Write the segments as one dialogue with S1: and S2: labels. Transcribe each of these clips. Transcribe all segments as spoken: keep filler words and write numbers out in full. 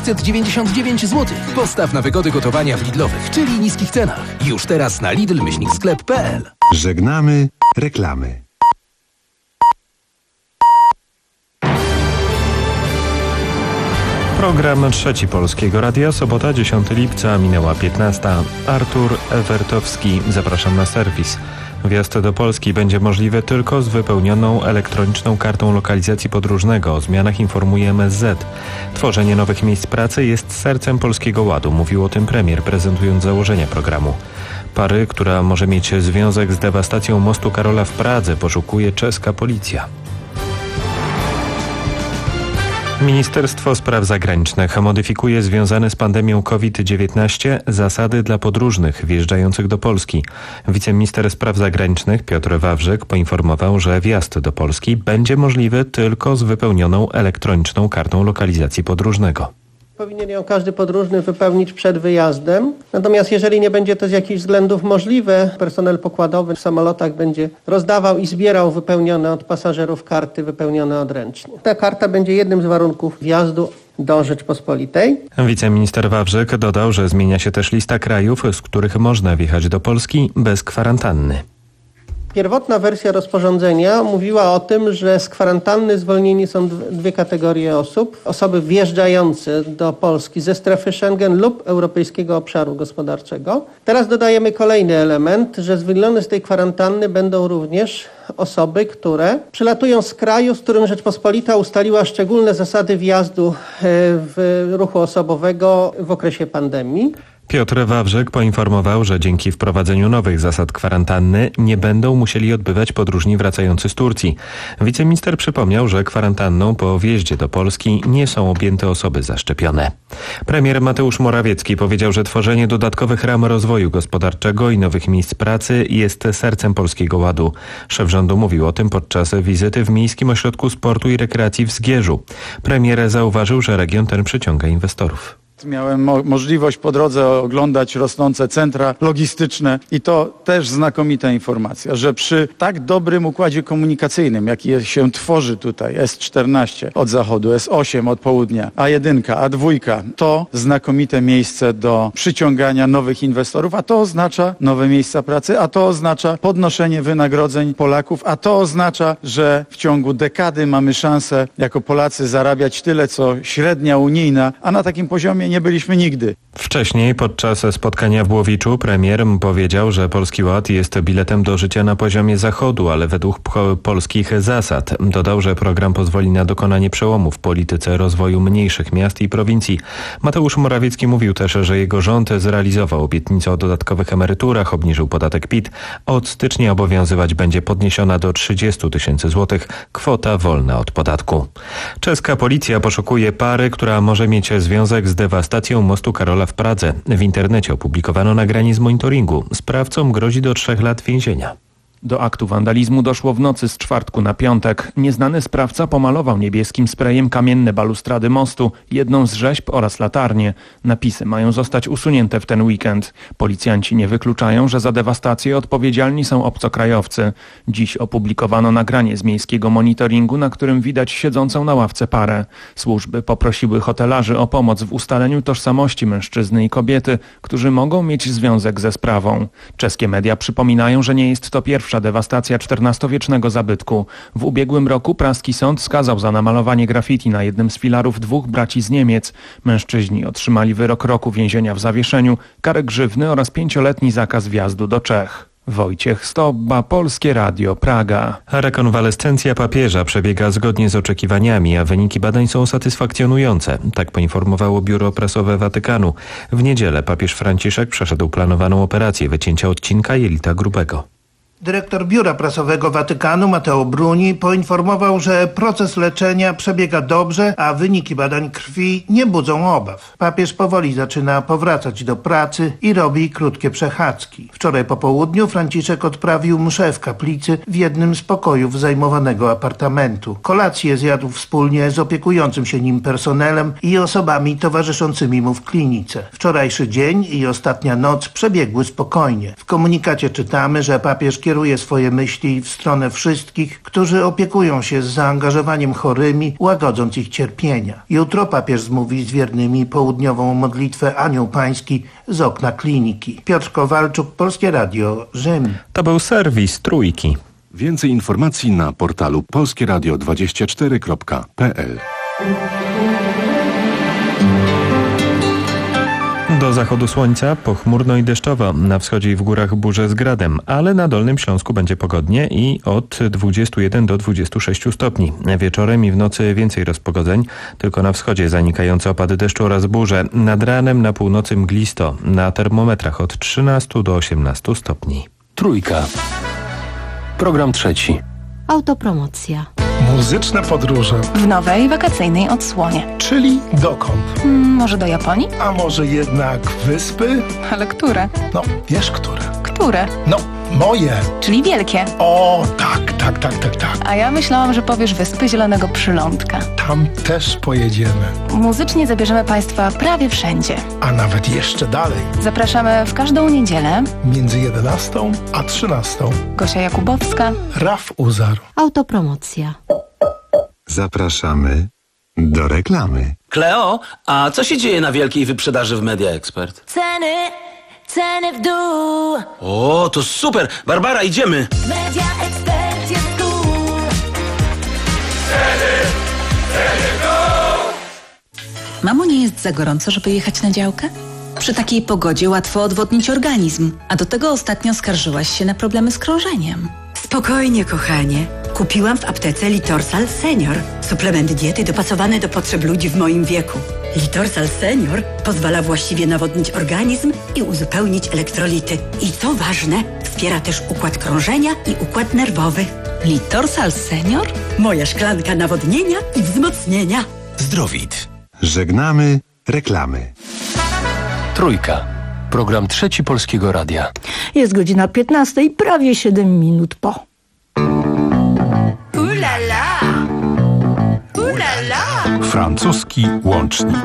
S1: sześćset dziewięćdziesiąt dziewięć złotych. Postaw na wygody gotowania w Lidlowych, czyli niskich cenach. Już teraz na lidl myślnik sklep kropka p l.
S2: Żegnamy reklamy.
S3: Program Trzeci Polskiego Radia, sobota dziesiątego lipca, minęła piętnasta. Artur Ewertowski, zapraszam na serwis. Wjazd do Polski będzie możliwy tylko z wypełnioną elektroniczną kartą lokalizacji podróżnego. O zmianach informuje M S Z. Tworzenie nowych miejsc pracy jest sercem Polskiego Ładu, mówił o tym premier, prezentując założenia programu. Pary, która może mieć związek z dewastacją mostu Karola w Pradze, poszukuje czeska policja. Ministerstwo Spraw Zagranicznych modyfikuje związane z pandemią COVID dziewiętnaście zasady dla podróżnych wjeżdżających do Polski. Wiceminister Spraw Zagranicznych Piotr Wawrzyk poinformował, że wjazd do Polski będzie możliwy tylko z wypełnioną elektroniczną kartą lokalizacji podróżnego.
S4: Powinien ją każdy podróżny wypełnić przed wyjazdem. Natomiast jeżeli nie będzie to z jakichś względów możliwe, personel pokładowy w samolotach będzie rozdawał i zbierał wypełnione od pasażerów karty wypełnione odręcznie. Ta karta będzie jednym z warunków wjazdu do Rzeczpospolitej.
S3: Wiceminister Wawrzyk dodał, że zmienia się też lista krajów, z których można wjechać do Polski bez kwarantanny.
S4: Pierwotna wersja rozporządzenia mówiła o tym, że z kwarantanny zwolnieni są dwie kategorie osób. Osoby wjeżdżające do Polski ze strefy Schengen lub Europejskiego Obszaru Gospodarczego. Teraz dodajemy kolejny element, że zwolnione z tej kwarantanny będą również osoby, które przylatują z kraju, z którym Rzeczpospolita ustaliła szczególne zasady wjazdu w ruchu osobowego w okresie pandemii.
S3: Piotr Wawrzyk poinformował, że dzięki wprowadzeniu nowych zasad kwarantanny nie będą musieli odbywać podróżni wracający z Turcji. Wiceminister przypomniał, że kwarantanną po wjeździe do Polski nie są objęte osoby zaszczepione. Premier Mateusz Morawiecki powiedział, że tworzenie dodatkowych ram rozwoju gospodarczego i nowych miejsc pracy jest sercem Polskiego Ładu. Szef rządu mówił o tym podczas wizyty w Miejskim Ośrodku Sportu i Rekreacji w Zgierzu. Premier zauważył, że region ten przyciąga inwestorów.
S5: Miałem mo- możliwość po drodze oglądać rosnące centra logistyczne i to też znakomita informacja, że przy tak dobrym układzie komunikacyjnym, jaki się tworzy tutaj, S czternaście od zachodu, S osiem od południa, A jeden, A dwa, to znakomite miejsce do przyciągania nowych inwestorów, a to oznacza nowe miejsca pracy, a to oznacza podnoszenie wynagrodzeń Polaków, a to oznacza, że w ciągu dekady mamy szansę jako Polacy zarabiać tyle, co średnia unijna, a na takim poziomie nie byliśmy nigdy.
S3: Wcześniej podczas spotkania w Głowiczu premier powiedział, że Polski Ład jest biletem do życia na poziomie Zachodu, ale według polskich zasad. Dodał, że program pozwoli na dokonanie przełomu w polityce rozwoju mniejszych miast i prowincji. Mateusz Morawiecki mówił też, że jego rząd zrealizował obietnicę o dodatkowych emeryturach, obniżył podatek P I T. Od stycznia obowiązywać będzie podniesiona do trzydziestu tysięcy złotych kwota wolna od podatku. Czeska policja poszukuje pary, która może mieć związek z dewastacją mostu Karola w Pradze. W internecie opublikowano nagranie z monitoringu. Sprawcom grozi do trzech lat więzienia.
S6: Do aktu wandalizmu doszło w nocy z czwartku na piątek. Nieznany sprawca pomalował niebieskim sprayem kamienne balustrady mostu, jedną z rzeźb oraz latarnię. Napisy mają zostać usunięte w ten weekend. Policjanci nie wykluczają, że za dewastację odpowiedzialni są obcokrajowcy. Dziś opublikowano nagranie z miejskiego monitoringu, na którym widać siedzącą na ławce parę. Służby poprosiły hotelarzy o pomoc w ustaleniu tożsamości mężczyzny i kobiety, którzy mogą mieć związek ze sprawą. Czeskie media przypominają, że nie jest to pierwsza dewastacja czternastowiecznego zabytku. W ubiegłym roku praski sąd skazał za namalowanie graffiti na jednym z filarów dwóch braci z Niemiec. Mężczyźni otrzymali wyrok roku więzienia w zawieszeniu, karę grzywny oraz pięcioletni zakaz wjazdu do Czech. Wojciech Stobba, Polskie Radio, Praga.
S3: Rekonwalescencja papieża przebiega zgodnie z oczekiwaniami, a wyniki badań są satysfakcjonujące. Tak poinformowało biuro prasowe Watykanu. W niedzielę papież Franciszek przeszedł planowaną operację wycięcia odcinka jelita grubego.
S7: Dyrektor Biura Prasowego Watykanu Matteo Bruni poinformował, że proces leczenia przebiega dobrze, a wyniki badań krwi nie budzą obaw. Papież powoli zaczyna powracać do pracy i robi krótkie przechadzki. Wczoraj po południu Franciszek odprawił mszę w kaplicy w jednym z pokojów zajmowanego apartamentu. Kolację zjadł wspólnie z opiekującym się nim personelem i osobami towarzyszącymi mu w klinice. Wczorajszy dzień i ostatnia noc przebiegły spokojnie. W komunikacie czytamy, że papież skieruje swoje myśli w stronę wszystkich, którzy opiekują się z zaangażowaniem chorymi, łagodząc ich cierpienia. Jutro papież zmówi z wiernymi południową modlitwę Anioł Pański z okna kliniki. Piotr Kowalczuk, Polskie Radio, Rzym.
S3: To był serwis Trójki.
S2: Więcej informacji na portalu polskieradio dwadzieścia cztery kropka p l.
S3: Do zachodu słońca pochmurno i deszczowo. Na wschodzie i w górach burze z gradem, ale na Dolnym Śląsku będzie pogodnie i od dwudziestu jeden do dwudziestu sześciu stopni. Wieczorem i w nocy więcej rozpogodzeń, tylko na wschodzie zanikające opady deszczu oraz burze. Nad ranem na północy mglisto, na termometrach od trzynastu do osiemnastu stopni.
S1: Trójka. Program trzeci.
S8: Autopromocja.
S9: Muzyczne podróże.
S10: W nowej, wakacyjnej odsłonie.
S9: Czyli dokąd?
S10: Hmm, może do Japonii?
S9: A może jednak wyspy?
S10: Ale które?
S9: No, wiesz które.
S10: Które?
S9: No, moje.
S10: Czyli wielkie.
S9: O, tak, tak, tak, tak, tak.
S10: A ja myślałam, że powiesz Wyspy Zielonego Przylądka.
S9: Tam też pojedziemy.
S10: Muzycznie zabierzemy Państwa prawie wszędzie.
S9: A nawet jeszcze dalej.
S10: Zapraszamy w każdą niedzielę.
S9: Między jedenastą a trzynastą.
S10: Gosia Jakubowska.
S9: Raf Uzar.
S8: Autopromocja.
S2: Zapraszamy do reklamy.
S11: Kleo, a co się dzieje na wielkiej wyprzedaży w Media Expert?
S12: Ceny, ceny w dół.
S11: O, to super! Barbara, idziemy!
S12: Media Expert jest tu.
S13: Ceny, ceny w dół.
S14: Mamo, nie jest za gorąco, żeby jechać na działkę? Przy takiej pogodzie łatwo odwodnić organizm, a do tego ostatnio skarżyłaś się na problemy z krążeniem.
S15: Spokojnie, kochanie. Kupiłam w aptece Litorsal Senior. Suplement diety dopasowany do potrzeb ludzi w moim wieku. Litorsal Senior pozwala właściwie nawodnić organizm i uzupełnić elektrolity. I co ważne, wspiera też układ krążenia i układ nerwowy.
S14: Litorsal Senior?
S15: Moja szklanka nawodnienia i wzmocnienia.
S2: Zdrowit. Żegnamy reklamy.
S1: Trójka. Program trzeci Polskiego Radia.
S16: Jest godzina piętnasta i prawie siedem minut po.
S12: Ulala! Ulala!
S2: Francuski łącznik.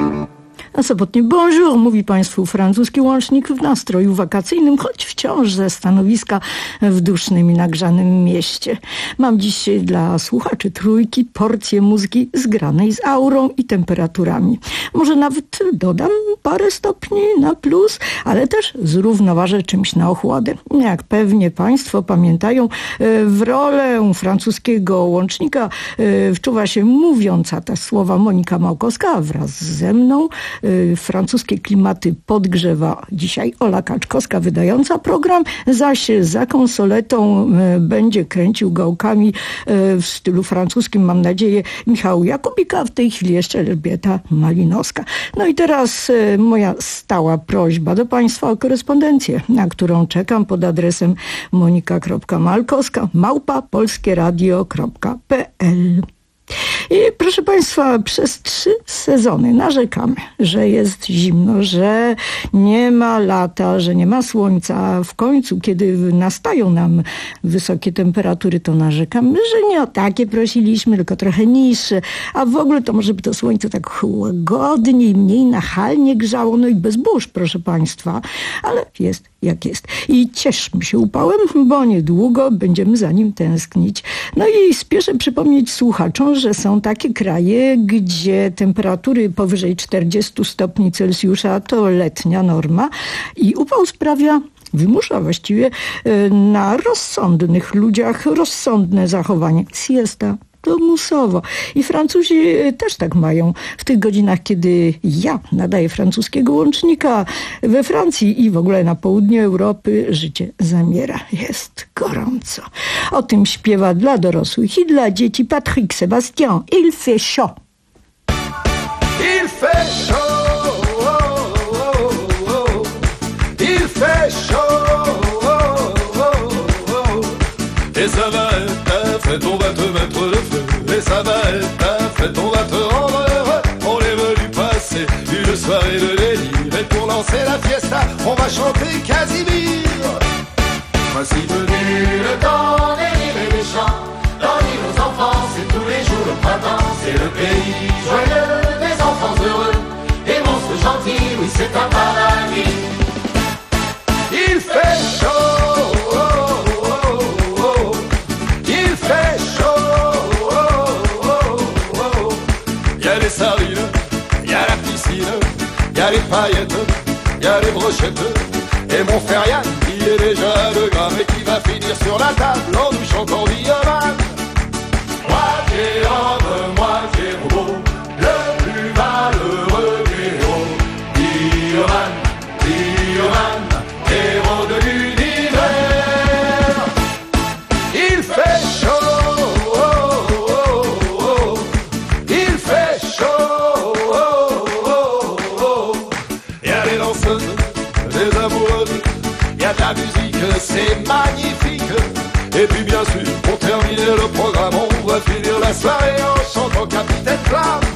S16: A sobotni bonjour mówi Państwu francuski łącznik w nastroju wakacyjnym, choć wciąż ze stanowiska w dusznym i nagrzanym mieście. Mam dziś dla słuchaczy Trójki porcję muzyki zgranej z aurą i temperaturami. Może nawet dodam parę stopni na plus, ale też zrównoważę czymś na ochłodę. Jak pewnie Państwo pamiętają, w rolę francuskiego łącznika wczuwa się mówiąca te słowa Monika Małkowska wraz ze mną. Francuskie klimaty podgrzewa dzisiaj Ola Kaczkowska, wydająca program, zaś za konsoletą będzie kręcił gałkami w stylu francuskim, mam nadzieję, Michał Jakubika, w tej chwili jeszcze Elżbieta Malinowska. No i teraz moja stała prośba do Państwa o korespondencję, na którą czekam pod adresem monika.malkowska małpa polskieradio kropka p l. I proszę Państwa, przez trzy sezony narzekamy, że jest zimno, że nie ma lata, że nie ma słońca, a w końcu, kiedy nastają nam wysokie temperatury, to narzekamy, że nie o takie prosiliśmy, tylko trochę niższe, a w ogóle to może by to słońce tak łagodniej, mniej nachalnie grzało, no i bez burz, proszę Państwa, ale jest jak jest. I cieszmy się upałem, bo niedługo będziemy za nim tęsknić. No i spieszę przypomnieć słuchaczom, że są takie kraje, gdzie temperatury powyżej czterdziestu stopni Celsjusza to letnia norma i upał sprawia, wymusza właściwie na rozsądnych ludziach rozsądne zachowanie. Siesta. To musowo. I Francuzi też tak mają. W tych godzinach, kiedy ja nadaję francuskiego łącznika, we Francji i w ogóle na południu Europy życie zamiera. Jest gorąco. O tym śpiewa dla dorosłych i dla dzieci Patrick Sébastien. Il fait chaud.
S13: Il fait chaud. Il fait chaud. Et ça va être fait, on va te mettre le feu. Et ça va être fait, on va te rendre heureux. On est venu passer une soirée de délire. Et pour lancer la fiesta, on va chanter Casimir. Voici venu le temps des rires et des chants. Dans l'île aux enfants, c'est tous les jours le printemps. C'est le pays joyeux des enfants heureux. Des monstres gentils, oui c'est un paradis. Il fait chaud. y a les paillettes, y a les brochettes. Et mon frère Yann, qui est déjà le gramme et qui va finir sur la table en nous chantant Bioman. Moitié homme, moitié robot, le plus malheureux des héros. Bioman, Bioman, héros de l'univers. Il fait chaud, oh, oh, oh, oh. Il fait chaud, oh, oh, oh. Y a les danseuses, les amoureuses, y a de la musique, c'est magnifique. Et puis bien sûr, pour terminer le programme, on va finir la soirée en chantant Capitaine Flamme.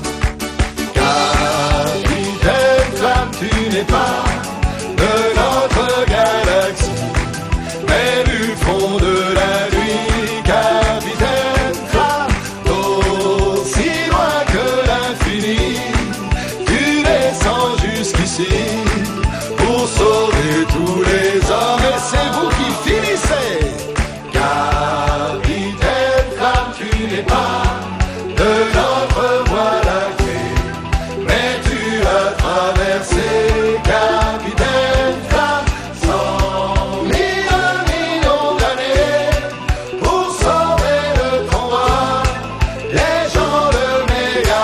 S13: Capitaine Flamme, tu n'es pas de notre galaxie, mais du fond de la nuit, Capitaine Flamme, aussi loin que l'infini, tu descends jusqu'ici pour sauver tous les hommes, et c'est vous qui finissez. Capitaine Flamme, tu n'es pas de notre voie lactée, mais tu as traversé, Capitaine Flamme, cent mille millions d'années pour sauver le combat, les gens de Méga.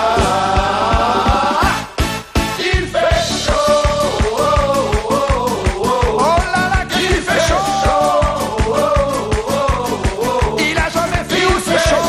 S13: Il fait chaud, oh, oh, oh, oh. Oh là là, il fait chaud, oh, oh, oh. Il a jamais fait aussi chaud.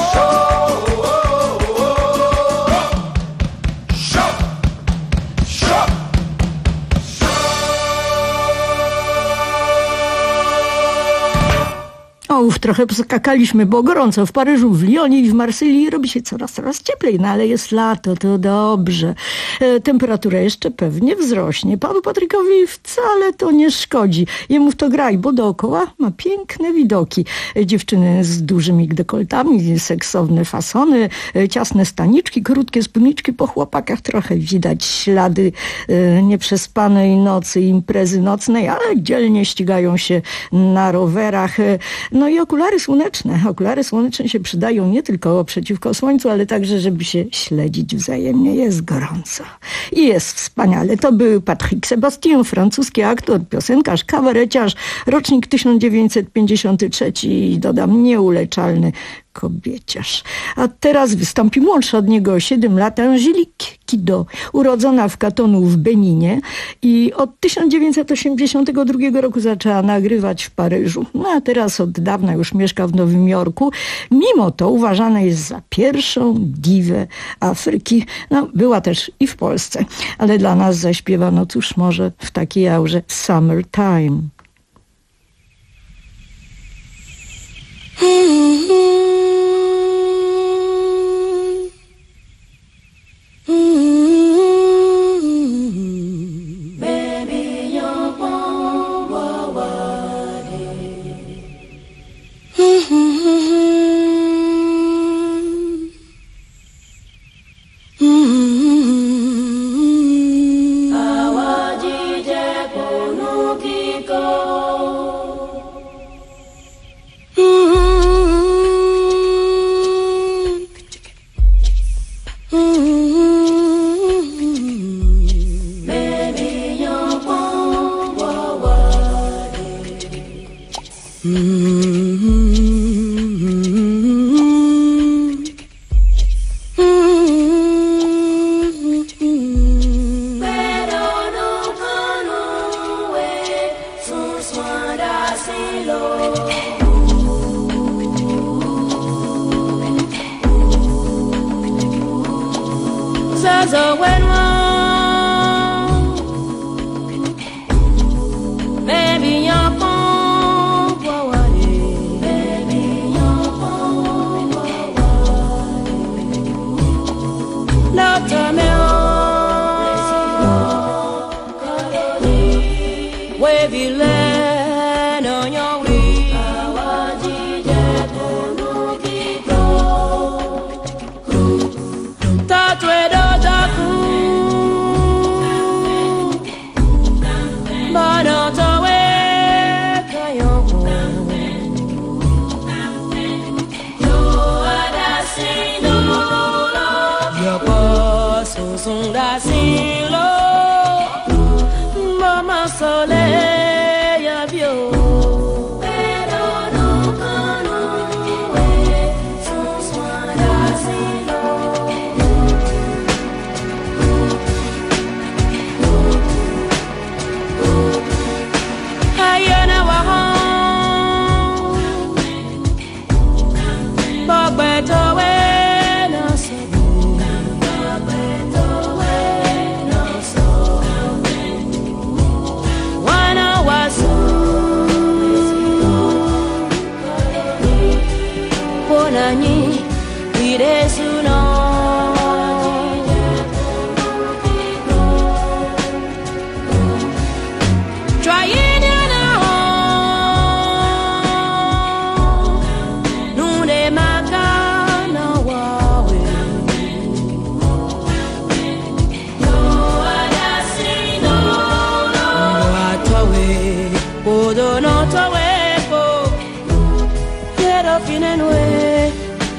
S16: O, ów trochę poskakaliśmy, bo gorąco w Paryżu, w Lyonie i w Marsylii robi się coraz, coraz cieplej, no ale jest lato, to dobrze. E, temperatura jeszcze pewnie wzrośnie. Panu Patrykowi wcale to nie szkodzi. Jemu w to graj, bo dookoła ma piękne widoki. E, dziewczyny z dużymi dekoltami, seksowne fasony, e, ciasne staniczki, krótkie spódniczki. Po chłopakach trochę widać ślady e, nieprzespanej nocy, imprezy nocnej, ale dzielnie ścigają się na rowerach. E, No i okulary słoneczne. Okulary słoneczne się przydają nie tylko przeciwko słońcu, ale także, żeby się śledzić wzajemnie. Jest gorąco i jest wspaniale. To był Patrick Sébastien, francuski aktor, piosenkarz, kabareciarz, rocznik tysiąc dziewięćset pięćdziesiąty trzeci i dodam nieuleczalny kobieciarz. A teraz wystąpi młodsza od niego o siedem lat Angélique Kidjo, urodzona w Cotonou w Beninie i od tysiąc dziewięćset osiemdziesiątego drugiego roku zaczęła nagrywać w Paryżu. No a teraz od dawna już mieszka w Nowym Jorku. Mimo to uważana jest za pierwszą diwę Afryki. No, była też i w Polsce, ale dla nas zaśpiewa, no cóż, może w takiej aurze Summertime.
S12: Baby, you're born, wa, wa,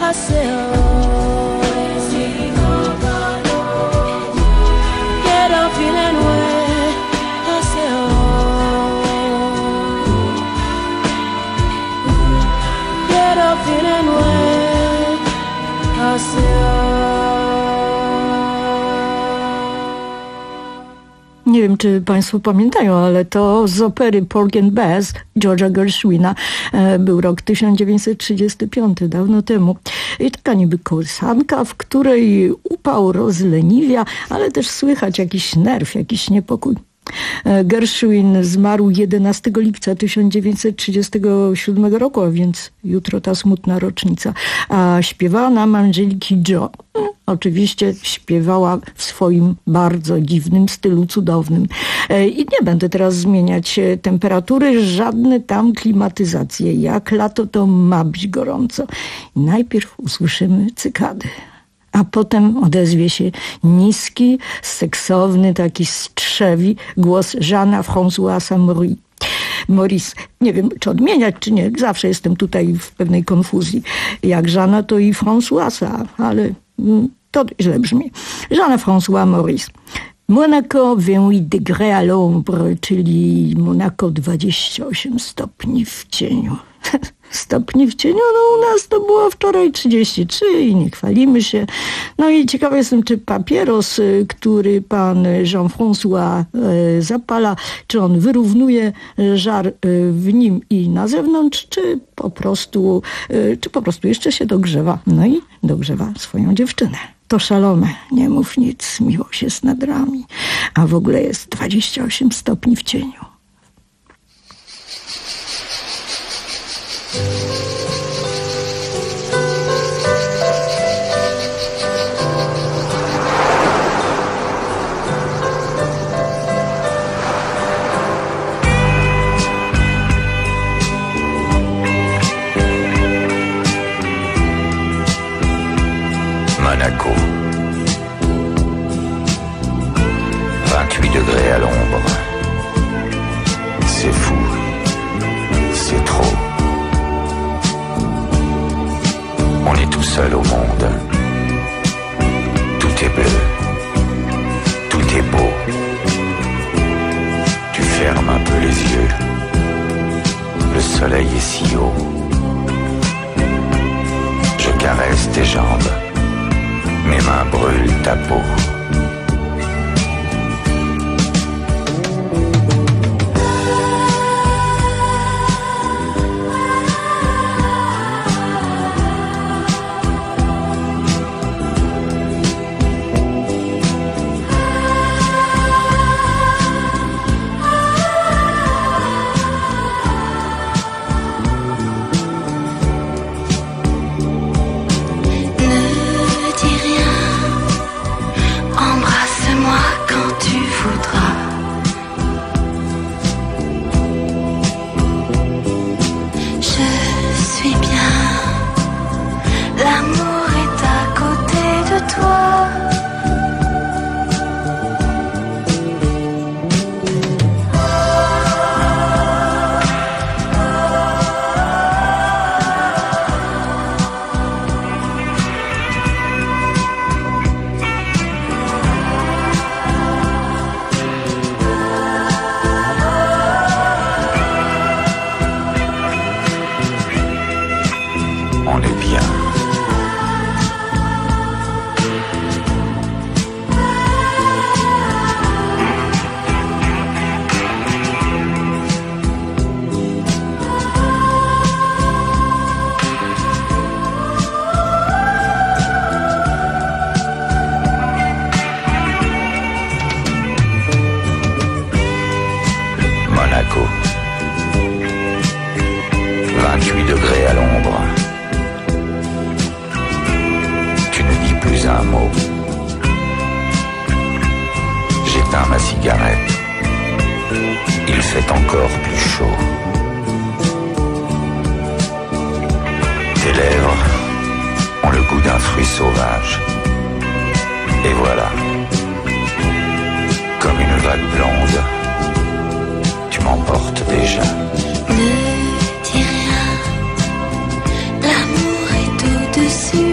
S12: I say, oh, get up feeling well. I say, oh, get up feeling well. I say, oh.
S16: Nie wiem, czy Państwo pamiętają, ale to z opery Porgy and Bess George'a Gershwina. Był rok tysiąc dziewięćset trzydziesty piąty, dawno temu. I taka niby kołysanka, w której upał rozleniwia, ale też słychać jakiś nerw, jakiś niepokój. Gershwin zmarł jedenastego lipca tysiąc dziewięćset trzydziestego siódmego roku, a więc jutro ta smutna rocznica. A śpiewała nam Angeliki Jo. Oczywiście śpiewała w swoim bardzo dziwnym stylu, cudownym. I nie będę teraz zmieniać temperatury, żadne tam klimatyzacje. Jak lato, to ma być gorąco. I najpierw usłyszymy cykady. A potem odezwie się niski, seksowny, taki strzewi głos Jeana Françoisa Maurice. Maurice. Nie wiem, czy odmieniać, czy nie. Zawsze jestem tutaj w pewnej konfuzji. Jak Jeana, to i Françoisa, ale to źle brzmi. Jeana François Maurice. Monaco vingt-huit degrés à l'ombre, czyli Monaco dwadzieścia osiem stopni w cieniu. Stopni w cieniu, no u nas to było wczoraj trzydzieści trzy i nie chwalimy się. No i ciekawa jestem, czy papieros, który pan Jean-François e, zapala, czy on wyrównuje żar e, w nim i na zewnątrz, czy po prostu, e, czy po prostu jeszcze się dogrzewa. No i dogrzewa swoją dziewczynę. To szalone, nie mów nic, miłość jest nad nami, a w ogóle jest dwadzieścia osiem stopni w cieniu.
S17: Monaco. vingt-huit degrés à l'ombre. C'est fou. C'est trop. On est tout seul au monde. Tout est bleu. Tout est beau. Tu fermes un peu les yeux. Le soleil est si haut. Je caresse tes jambes. Mes mains brûlent ta peau. vingt-huit degrés à l'ombre. Tu ne dis plus un mot. J'éteins ma cigarette. Il fait encore plus chaud. Tes lèvres ont le goût d'un fruit sauvage. Et voilà, comme une vague blonde, tu m'emportes déjà.
S12: Ne dis rien, l'amour est au-dessus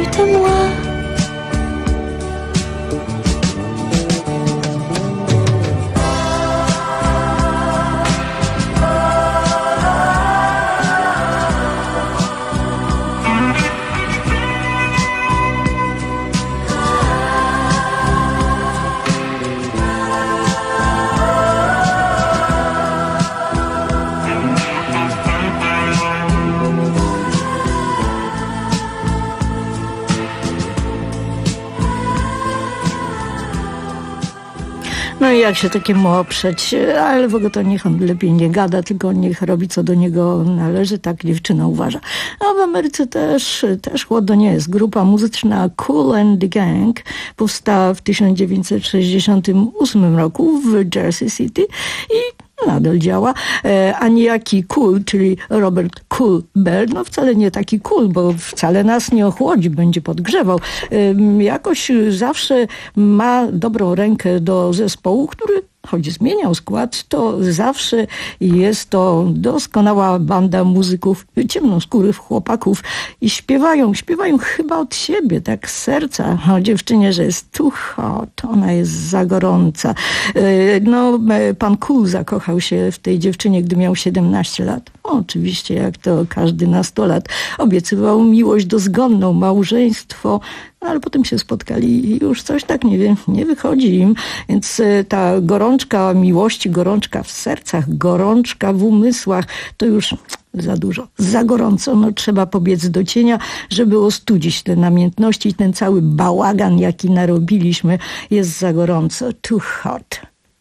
S16: i jak się takiemu oprzeć, ale w ogóle to niech on lepiej nie gada, tylko niech robi co do niego należy, tak dziewczyna uważa. A w Ameryce też, też chłodno nie jest. Grupa muzyczna Kool and the Gang powstała w tysiąc dziewięćset sześćdziesiątym ósmym roku w Jersey City i nadal działa, a niejaki Cool, czyli Robert Kool-Bell, no wcale nie taki cool, bo wcale nas nie ochłodzi, będzie podgrzewał. Jakoś zawsze ma dobrą rękę do zespołu, który choć zmieniał skład, to zawsze jest to doskonała banda muzyków, ciemnoskórych chłopaków i śpiewają, śpiewają chyba od siebie, tak z serca o dziewczynie, że jest too hot, ona jest za gorąca. No, pan Cool zakochał się w tej dziewczynie, gdy miał siedemnaście lat. Oczywiście, jak to każdy nastolat. Obiecywał miłość dozgonną, małżeństwo, no, ale potem się spotkali i już coś tak nie wiem, nie wychodzi im. Więc ta gorączka miłości, gorączka w sercach, gorączka w umysłach, to już za dużo, za gorąco. No, trzeba pobiec do cienia, żeby ostudzić te namiętności i ten cały bałagan, jaki narobiliśmy, jest za gorąco. Too hot.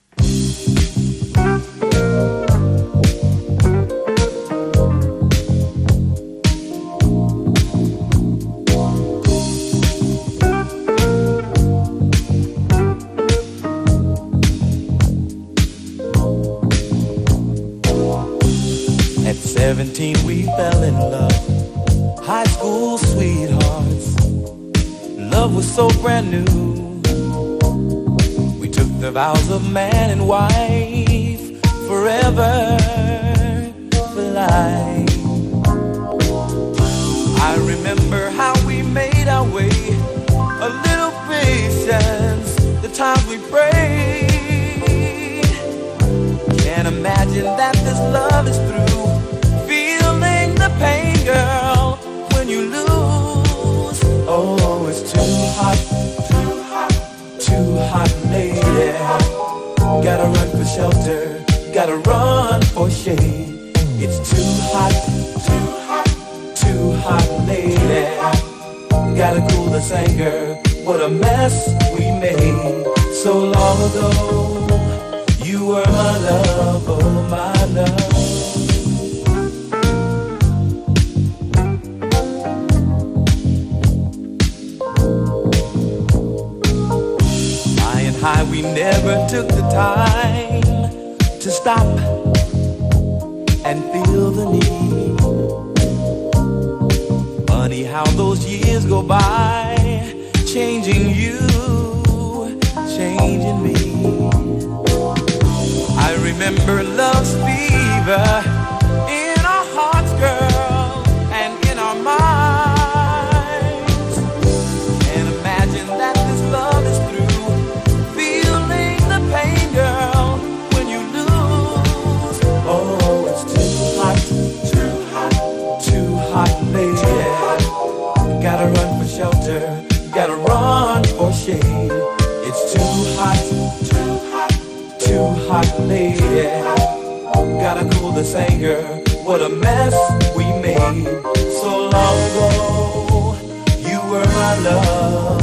S18: seventeen we fell in love, high school sweethearts. Love was so brand new. We took the vows of man and wife, forever for life. I remember how we made our way, a little patience, the times we prayed. Can't imagine that this love is through. Pain, girl, when you lose. Oh, it's too hot, too hot, too hot, lady. Gotta run for shelter, gotta run for shade. It's too hot, too hot, too hot, lady. Gotta cool this anger. What a mess we made so long ago. You were my love, oh my love. High, we never took the time to stop and feel the need. Funny how those years go by, changing you, changing me. I remember love's fever in our hearts, girl, and in our minds. And imagine that this love is through. Pain, girl, when you lose. Oh, it's too hot, too hot, too hot, lady. Gotta run for shelter, gotta run for shade. It's too hot, too hot, too hot, lady. Gotta cool this anger. What a mess we made so long ago. You were my love.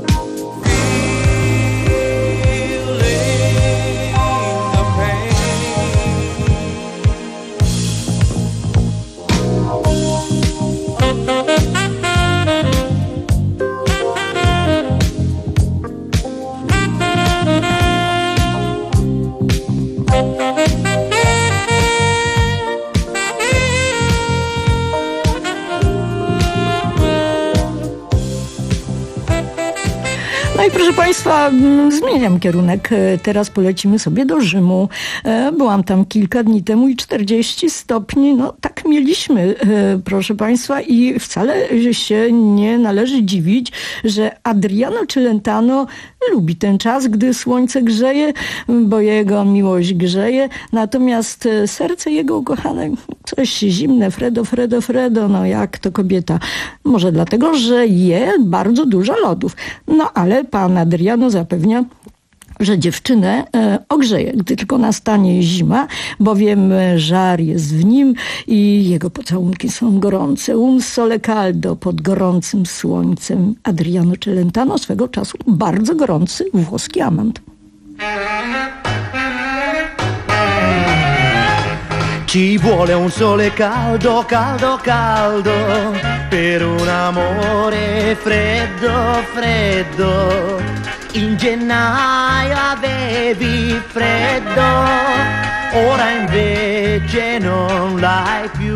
S16: No i proszę Państwa, zmieniam kierunek. Teraz polecimy sobie do Rzymu. Byłam tam kilka dni temu i czterdzieści stopni, no tak mieliśmy, proszę Państwa, i wcale się nie należy dziwić, że Adriano Celentano lubi ten czas, gdy słońce grzeje, bo jego miłość grzeje, natomiast serce jego ukochanej coś zimne, Fredo, Fredo, Fredo, no jak to kobieta. Może dlatego, że je bardzo dużo lodów. No ale pan Adriano zapewnia, że dziewczynę e, ogrzeje, gdy tylko nastanie zima, bowiem żar jest w nim i jego pocałunki są gorące. Un sole caldo pod gorącym słońcem. Adriano Celentano, swego czasu bardzo gorący włoski amant.
S19: Ci vuole un sole caldo, caldo, caldo, per un amore freddo, freddo. In gennaio avevi freddo, ora invece non l'hai più.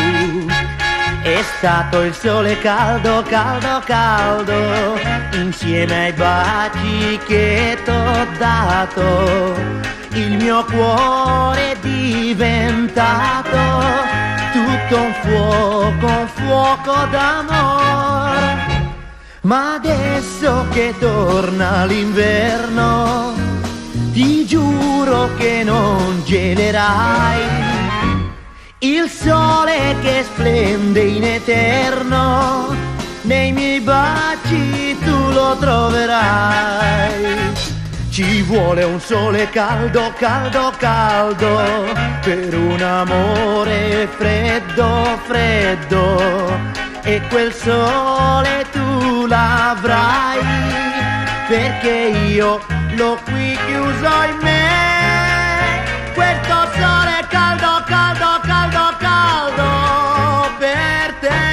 S19: È stato il sole caldo, caldo, caldo, insieme ai baci che t'ho dato. Il mio cuore è diventato tutto un fuoco, un fuoco d'amore. Ma adesso che torna l'inverno, ti giuro che non gelerai. Il sole che splende in eterno, nei miei baci tu lo troverai. Ci vuole un sole caldo, caldo, caldo, per un amore freddo, freddo. E quel sole tu l'avrai, perché io l'ho qui chiuso in me. Questo sole caldo, caldo, caldo, caldo, per te.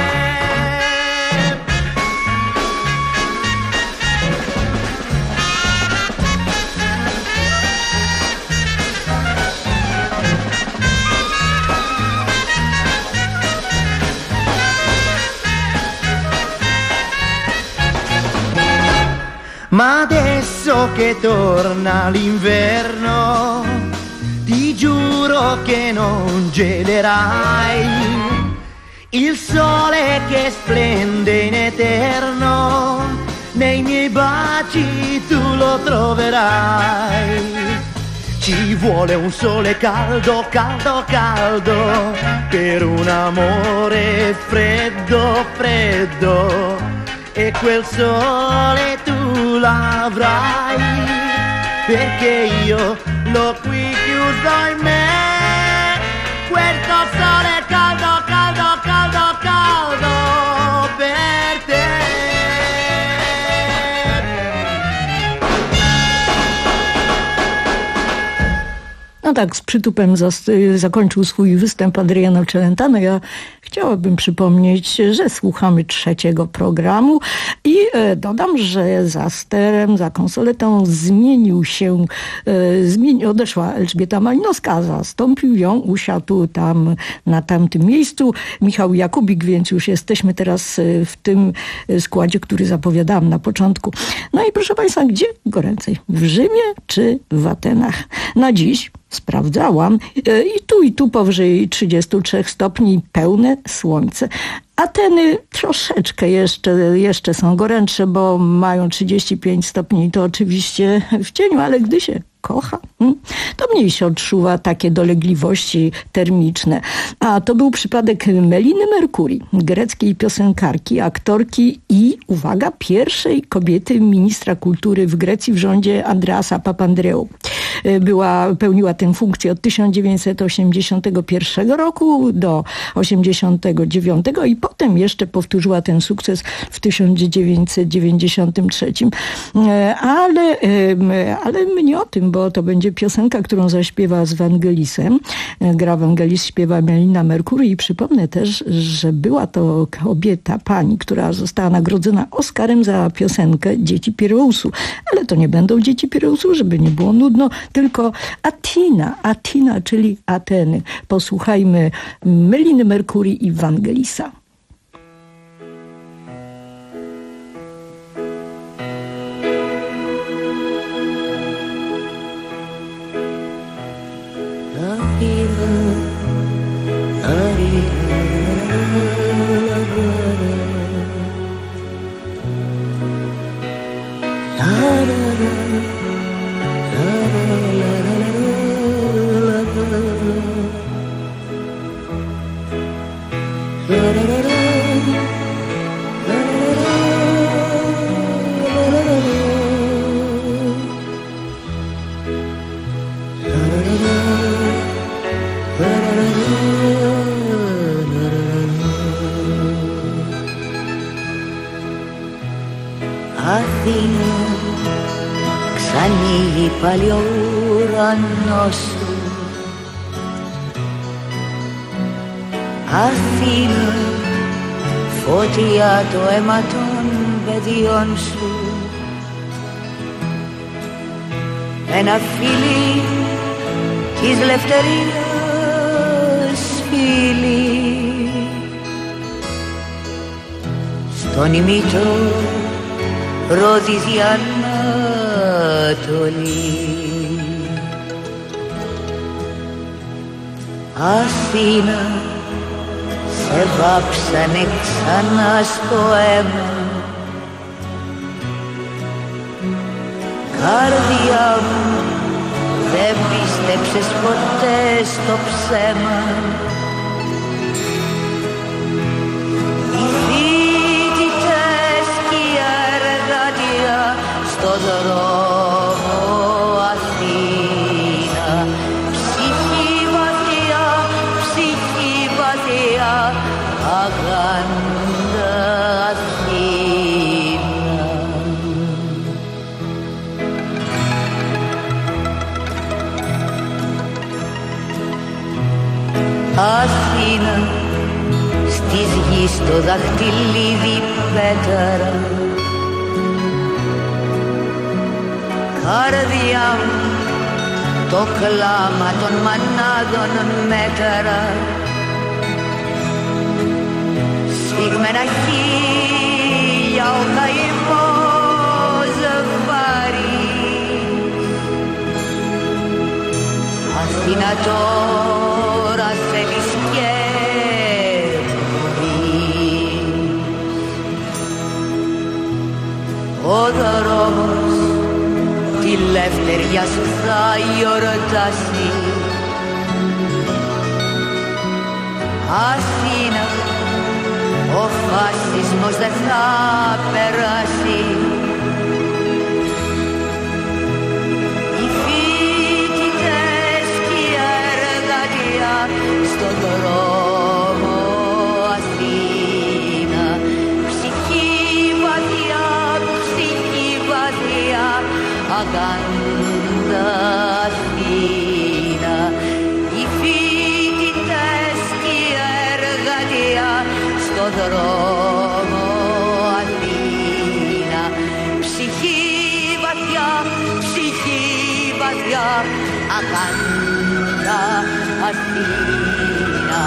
S19: Ma adesso che torna l'inverno, ti giuro che non gelerai. Il sole che splende in eterno, nei miei baci tu lo troverai. Ci vuole un sole caldo, caldo, caldo, per un amore freddo, freddo. E quel sole tu l'avrai, perché io l'ho qui chiuso in me. Questo sole caldo, caldo, caldo, caldo, per te.
S16: No tak, z przytupem zas- zakończył swój występ Adriano Celentano. Ja chciałabym przypomnieć, że słuchamy trzeciego programu i e, dodam, że za sterem, za konsoletą zmienił się, e, zmieni, odeszła Elżbieta Malinowska, a zastąpił ją, usiadł tam na tamtym miejscu Michał Jakubik, więc już jesteśmy teraz w tym składzie, który zapowiadałam na początku. No i proszę Państwa, gdzie goręcej? W Rzymie czy w Atenach? Na dziś sprawdzałam i tu i tu powyżej trzydziestu trzech stopni, pełne słońce. Ateny troszeczkę jeszcze, jeszcze są gorętsze, bo mają trzydzieści pięć stopni, to oczywiście w cieniu, ale gdy się kocha, to mniej się odczuwa takie dolegliwości termiczne. A to był przypadek Meliny Mercury, greckiej piosenkarki, aktorki i, uwaga, pierwszej kobiety ministra kultury w Grecji w rządzie Andreasa Papandreou. Była, pełniła tę funkcję od tysiąc dziewięćset osiemdziesiątego pierwszego roku do osiemdziesiątego dziewiątego i potem jeszcze powtórzyła ten sukces w tysiąc dziewięćset dziewięćdziesiątym trzecim. Ale, ale nie o tym, bo to będzie piosenka, którą zaśpiewa z Vangelisem. Gra Vangelis, śpiewa Melina Mercury i przypomnę też, że była to kobieta, pani, która została nagrodzona Oscarem za piosenkę Dzieci Pireusu. Ale to nie będą Dzieci Pireusu, żeby nie było nudno, tylko Atina, Atina, czyli Ateny. Posłuchajmy Meliny Mercury i Vangelisa.
S20: ανοίγει πάλι ο ουρανός σου. Αθήνα, φωτιά το αίμα των παιδιών σου. Ένα φίλι της λευτερίας φίλι, στον ημιτό ρόδιζε Ανατολή. Αθήνα, σε βάψανε ξανά στο αίμα. Καρδιά μου, δεν πίστεψες ποτέ στο ψέμα. Οι φοιτητές κι η εργατία στο δρόμο Αθήνα. Ψυχή βαθιά, ψυχή βαθιά, αγάντα Αθήνα. Αθήνα, στις γης το δαχτυλίδι πέταρα. Καρδιά μου, το κλάμα των μανάδων μέταρα. Σφίγμενα χίλια ο καημός βαρύς. Αθήνα τώρα θέλεις και μπορείς. Ο δρόμος τη λευτεριά σου θα γιορτάσει. Αθήνα, ο φασισμός δεν θα περάσει. Οι φοιτητές κι η εργατία στον δρόμο Αθήνα. Ψυχή βαθιά, ψυχή βαθιά, αγάντα Αθήνα. Οι φοιτητές κι η εργατία στον δρόμο Αθήνα. Ψυχή βαθιά, ψυχή βαθιά, αγάντα Αθήνα.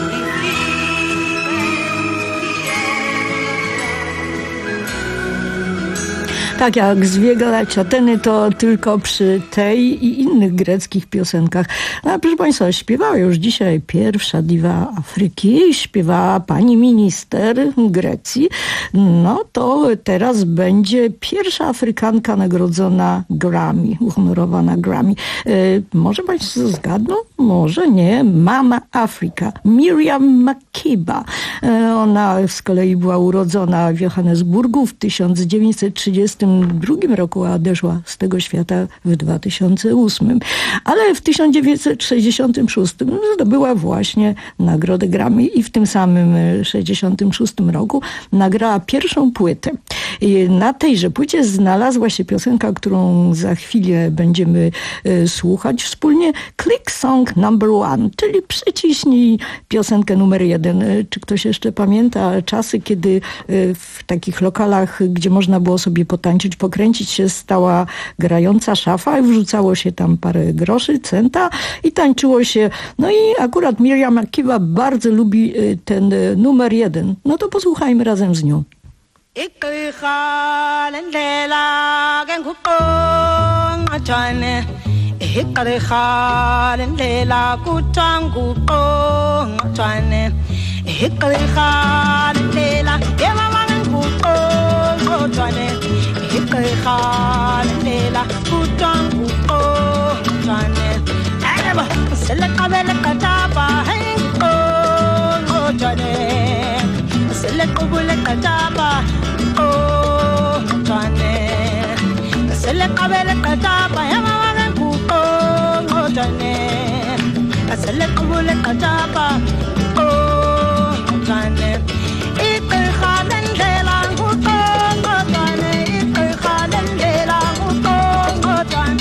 S16: Tak jak Zwiegać Ateny to tylko przy tej i innych greckich piosenkach. No, proszę Państwa, śpiewała już dzisiaj pierwsza diwa Afryki, śpiewała pani minister Grecji. No to teraz będzie pierwsza Afrykanka nagrodzona Grammy, uhonorowana Grammy. E, może Państwo zgadną? Może nie. Mama Afrika, Miriam Makeba. E, ona z kolei była urodzona w Johannesburgu w tysiąc dziewięćset trzydziestym drugim roku, a odeszła z tego świata w dwa tysiące ósmym. Ale w tysiąc dziewięćset sześćdziesiątym szóstym zdobyła właśnie nagrodę Grammy i w tym samym sześćdziesiątym szóstym roku nagrała pierwszą płytę. I na tejże płycie znalazła się piosenka, którą za chwilę będziemy y, słuchać wspólnie. Click Song Number One, czyli przyciśnij piosenkę numer jeden. Czy ktoś jeszcze pamięta czasy, kiedy y, w takich lokalach, gdzie można było sobie potańczyć, pokręcić się, stała grająca szafa i wrzucało się tam parę groszy, centa i tańczyło się. No i akurat Miriam Makeba bardzo lubi ten numer jeden. No to posłuchajmy razem z nią.
S21: Hikhalela kutangu ko tane eba sele kabele kataba henko tane sele kubule kataba ko tane sele kabele kataba yama wangu ko tane sele kubule kataba ko tane ikhalela kutangu tane Done.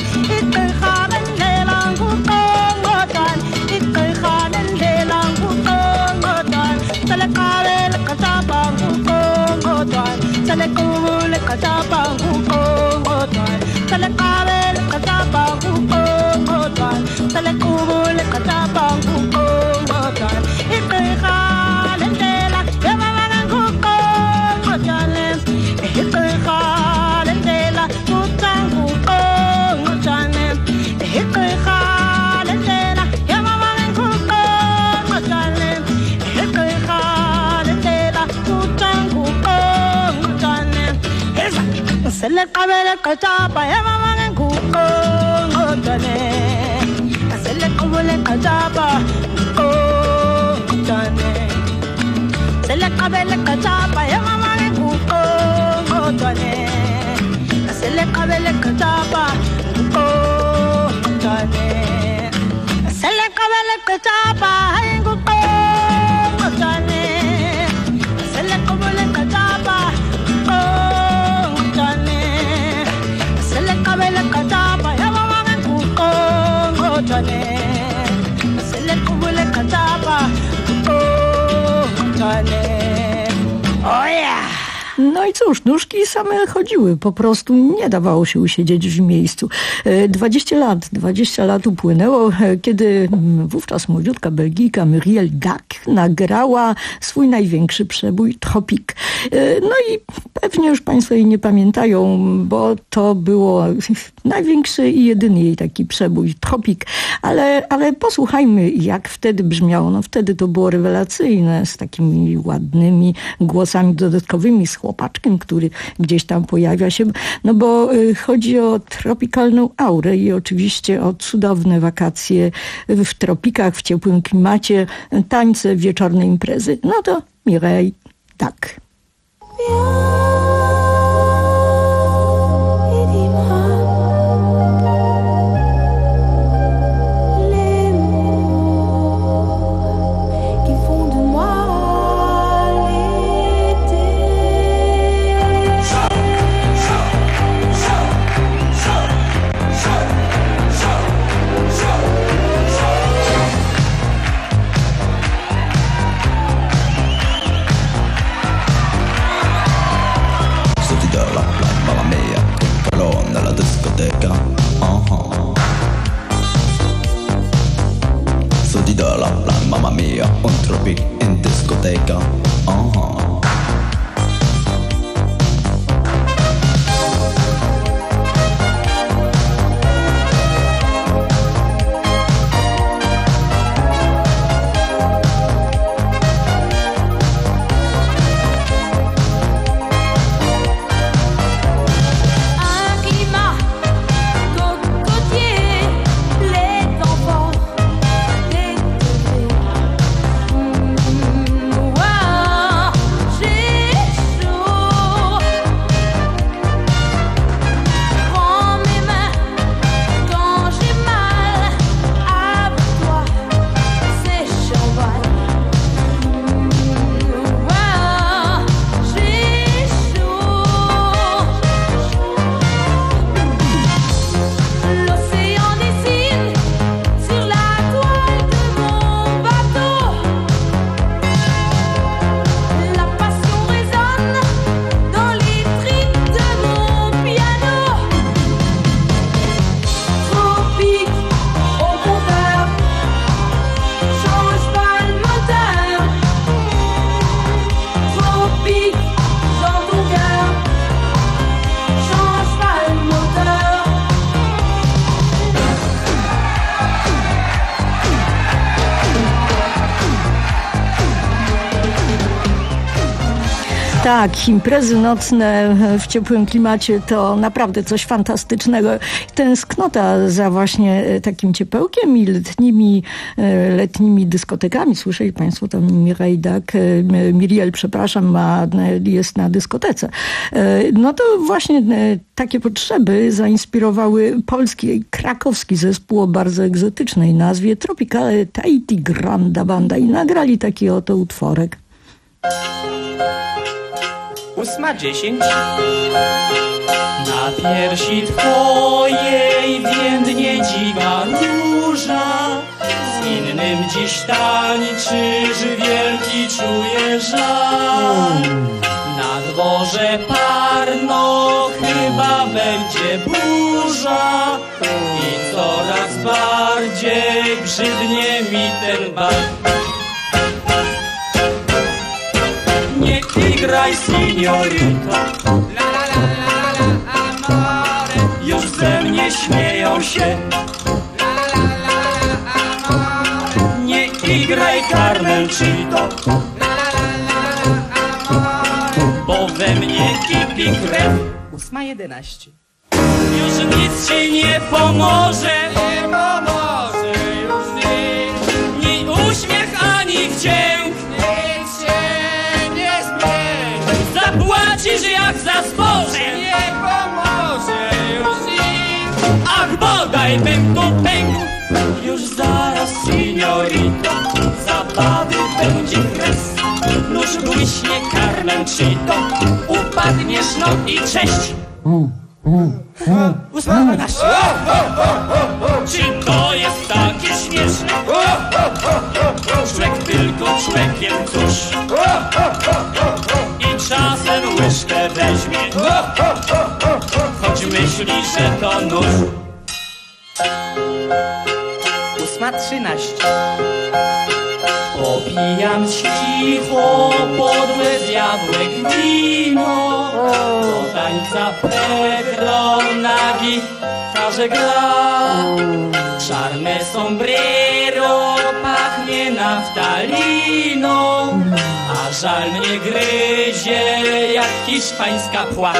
S21: Salekule katapa ngukongotwan Salekabele katapa ngukongotwan Salekule katapa ngukongotwan Ikika lendela yamamanga ngukongotwan Ikika lendela tutangu ngukongotwan Ikika lendela yamamanga ngukongotwan Ikika lendela tutangu Selekabele katapa yamamanga ngukongotwane Selekabele katapa ngukongotwane Selekabele katapa yamamanga ngukongotwane Selekabele katapa ngukongotwane Selekabele katapa ngukongotwane Selekabele katapa Selekabele katapa yamamanga ngukongotwane Selekabele katapa ngukongotwane Oh yeah!
S16: No i cóż, nóżki same chodziły, po prostu nie dawało się usiedzieć w miejscu. dwadzieścia lat, dwadzieścia lat upłynęło, kiedy wówczas młodziutka Belgijka Muriel Dac nagrała swój największy przebój Tropique. No i pewnie już Państwo jej nie pamiętają, bo to było największy i jedyny jej taki przebój Tropique. Ale, ale posłuchajmy, jak wtedy brzmiało. No wtedy to było rewelacyjne, z takimi ładnymi głosami dodatkowymi, z chłopaczkiem, który gdzieś tam pojawia się, no bo chodzi o tropikalną aurę i oczywiście o cudowne wakacje w tropikach, w ciepłym klimacie, tańce, wieczorne imprezy. No to Mireille Dac.
S4: Mamma mia, un tropic in discoteca. Uh-huh. Tak, imprezy nocne w ciepłym klimacie to naprawdę coś fantastycznego. Tęsknota za właśnie takim ciepełkiem i letnimi, letnimi dyskotekami. Słyszeli Państwo, tam Mireille Dac, Miriel, przepraszam, ma, jest na dyskotece. No to właśnie takie potrzeby zainspirowały polski, krakowski zespół o bardzo egzotycznej nazwie Tropicale Tahiti Granda Banda i nagrali taki oto utworek.
S22: Ósma dziesięć. Na piersi twojej więdnie dziga róża, z innym dziś tańczysz, wielki czujesz żal. Nad dworze parno, chyba będzie burza i coraz bardziej brzydnie mi ten bal. Nie igraj, signorito, la la la la la amore. Już ze mnie śmieją się, la la la la amore. Nie igraj, Carmencito, bo we mnie kipi krew. Ósma jedenaście. Już nic ci nie pomoże, nie pomoże już nic. Ni uśmiech, ani wdzięk, nic się nie zmieni. Zapłacisz jak za zboże, nie pomoże już nic. Ach, bodaj bym tu pękł, już zaraz, signorito, zabawy będzie kres. Nóż błyśnie, Carmencito, upadniesz, no i cześć. Ósma dwanaście. Czy to jest takie śmieszne? Człowiek tylko człowiekiem, cóż. I czasem łyżkę weźmie, choć myśli, że to nóż. Ósma trzynaście. Popijam cicho, podłe zjadłek wino, do tańca Pedro na gitarze gra. Czarne sombrero pachnie naftaliną, a żal mnie gryzie jak hiszpańska pła.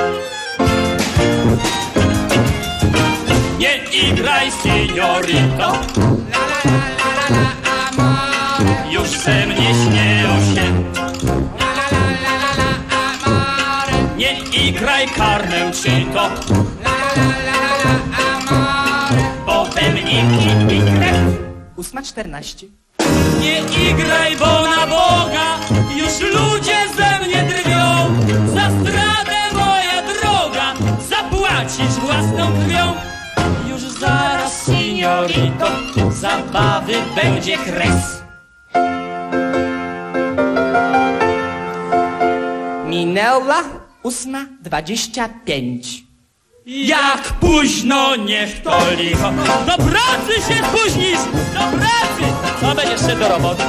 S22: Nie igraj, signorito, la la la la la amore. Już ze mnie śmieją się, la la la la la amore. Nie igraj, Carmencito, la la la la amore, bo we mnie kipi krew. Ósma czternaście. Nie igraj, bo na Boga już ludzie ze mnie drwią. Za zdradę, moja droga, zapłacisz własną krwią. Już zaraz, signorito, zabawy będzie kres. Minęła ósma dwadzieścia pięć. Jak późno, niech to licho. Do pracy się spóźnisz, do pracy. Co będziesz szedł do roboty?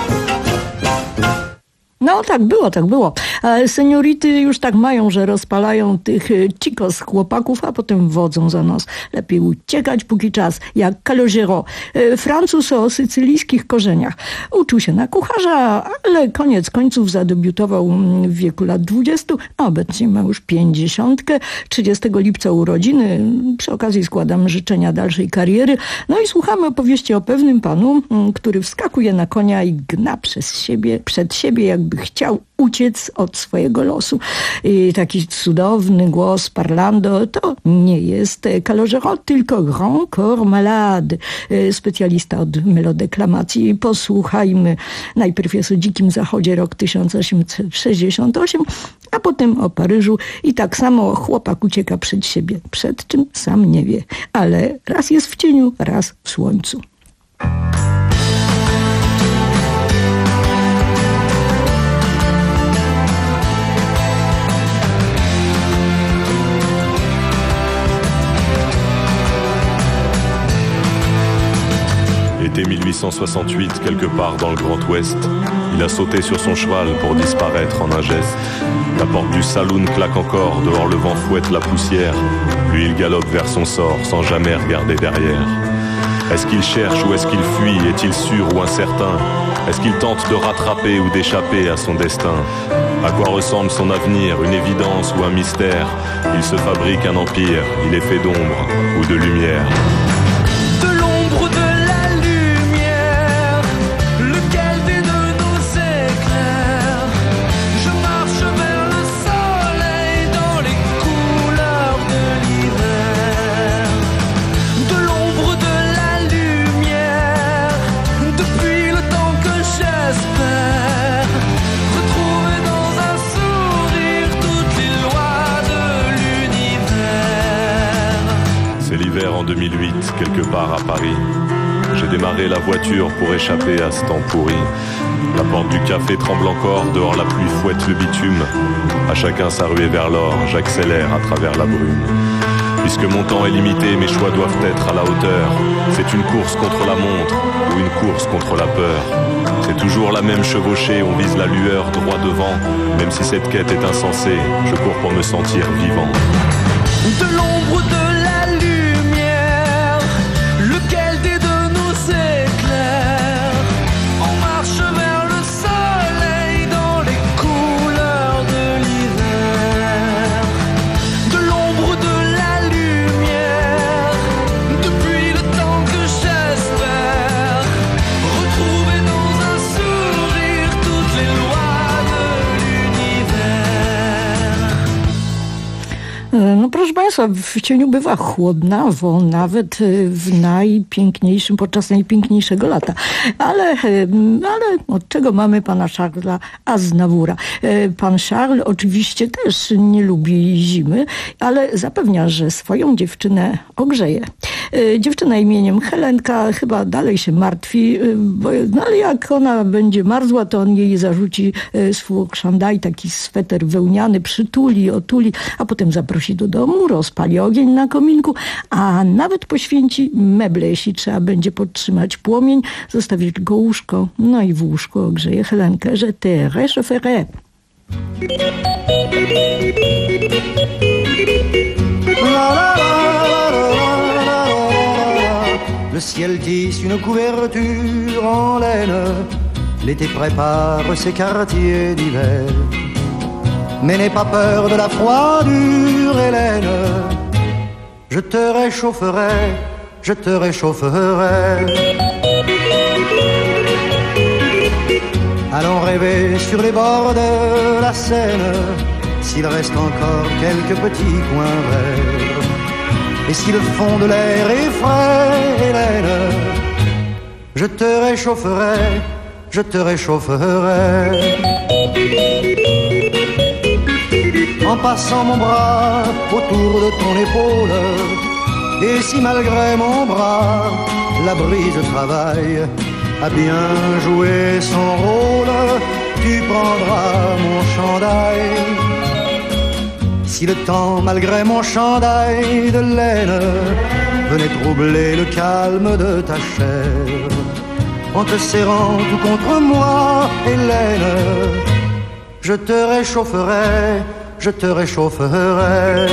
S4: No tak było, tak było. A seniority już tak mają, że rozpalają tych chicos chłopaków, a potem wodzą za nos. Lepiej uciekać póki czas, jak Calogero. Francuz o sycylijskich korzeniach. Uczył się na kucharza, ale koniec końców zadebiutował w wieku lat dwudziestu, a obecnie ma już pięćdziesiątkę. trzydziestego lipca urodziny. Przy okazji składam życzenia dalszej kariery. No i słuchamy opowieści o pewnym panu, który wskakuje na konia i gna przez siebie, przed siebie, jakby chciał uciec od swojego losu. I taki cudowny głos parlando to nie jest Calogero, tylko Grand Corps Malade, specjalista od melodeklamacji. Posłuchajmy. Najpierw jest o Dzikim Zachodzie, rok tysiąc osiemset sześćdziesiąty ósmy, a potem o Paryżu. I tak samo chłopak ucieka przed siebie. Przed czym sam nie wie. Ale raz jest w cieniu, raz w słońcu.
S5: Été mille huit cent soixante-huit, quelque part dans le Grand Ouest, il a sauté sur son cheval pour disparaître en un geste. La porte du saloon claque encore, dehors le vent fouette la poussière. Lui il galope vers son sort sans jamais regarder derrière. Est-ce qu'il cherche ou est-ce qu'il fuit? Est-il sûr ou incertain? Est-ce qu'il tente de rattraper ou d'échapper à son destin? À quoi ressemble son avenir? Une évidence ou un mystère? Il se fabrique un empire, il est fait d'ombre ou de lumière.
S18: De l'ombre, de la lumière, lequel des deux nous éclaire? Je marche vers le soleil dans les couleurs de l'hiver. De l'ombre, de la lumière, depuis le temps que j'espère retrouver dans un sourire toutes les lois de l'univers.
S5: C'est l'hiver en deux mille huit, quelque part à Paris. J'ai démarré la voiture pour échapper à ce temps pourri. La porte du café tremble encore, dehors la pluie fouette le bitume. À chacun sa ruée vers l'or, j'accélère à travers la brume. Puisque mon temps est limité, mes choix doivent être à la hauteur. C'est une course contre la montre ou une course contre la peur. C'est toujours la même chevauchée, on vise la lueur droit devant. Même si cette quête est insensée, je cours pour me sentir vivant.
S18: De l'ombre de la lumière, lequel des deux nous éclaire? On marche vers le soleil dans les couleurs de l'hiver. De l'ombre de la lumière, depuis le temps que j'espère retrouver dans un sourire toutes les lois de l'univers.
S16: No proszę Państwa, w cieniu bywa chłodnawo, nawet w najpiękniejszym, podczas najpiękniejszego lata. Ale, ale od czego mamy pana Charlesa Aznavoura? Pan Charles oczywiście też nie lubi zimy, ale zapewnia, że swoją dziewczynę ogrzeje. Dziewczyna imieniem Helenka chyba dalej się martwi, bo, no ale jak ona będzie marzła, to on jej zarzuci swój szandaj, taki sweter wełniany, przytuli, otuli, a potem zaprosi do domu, rozpali ogień na kominku, a nawet poświęci meble, jeśli trzeba będzie podtrzymać płomień, zostawi tylko łóżko, no i w łóżku ogrzeje Helenkę. Je te réchaufferai.
S19: Le ciel tisse une couverture en laine, l'été prépare ses quartiers d'hiver. Mais n'aie pas peur de la froidure, Hélène, je te réchaufferai, je te réchaufferai. Allons rêver sur les bords de la Seine, s'il reste encore quelques petits coins verts. Et si le fond de l'air est frais, Hélène, je te réchaufferai, je te réchaufferai. En passant mon bras autour de ton épaule, et si malgré mon bras la brise travaille à bien jouer son rôle, tu prendras mon chandail. Si le temps, malgré mon chandail de laine, venait troubler le calme de ta chair, en te serrant tout contre moi, Hélène, je te réchaufferai, je te réchaufferai.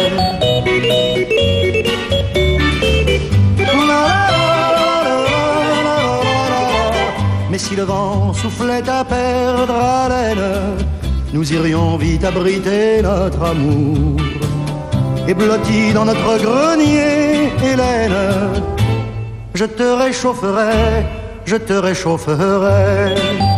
S19: Mais si le vent soufflait à perdre haleine, nous irions vite abriter notre amour. Et blotti dans notre grenier, Hélène, je te réchaufferai, je te réchaufferai.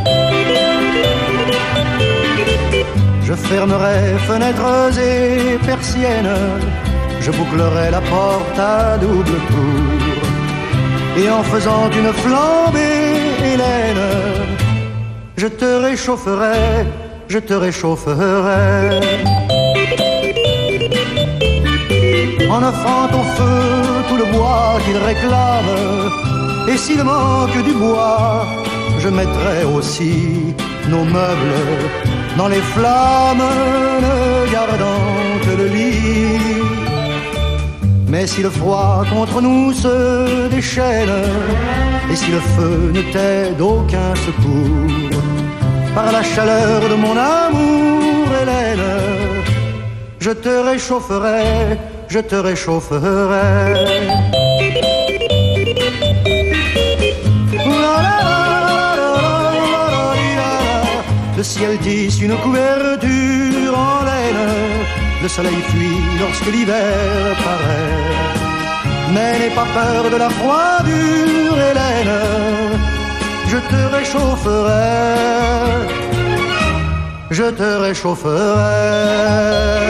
S19: Je fermerai fenêtres et persiennes, je bouclerai la porte à double tour. Et en faisant une flambée, Hélène, je te réchaufferai, je te réchaufferai. En offrant au feu tout le bois qu'il réclame, et s'il manque du bois, je mettrai aussi nos meubles dans les flammes, ne gardant que le lit. Mais si le froid contre nous se déchaîne, et si le feu ne t'aide d'aucun secours, par la chaleur de mon amour, Hélène, je te réchaufferai, je te réchaufferai. Le ciel tisse une couverture en laine, le soleil fuit lorsque l'hiver paraît. Mais n'aie pas peur de la froidure, Hélène, je te réchaufferai, je te réchaufferai.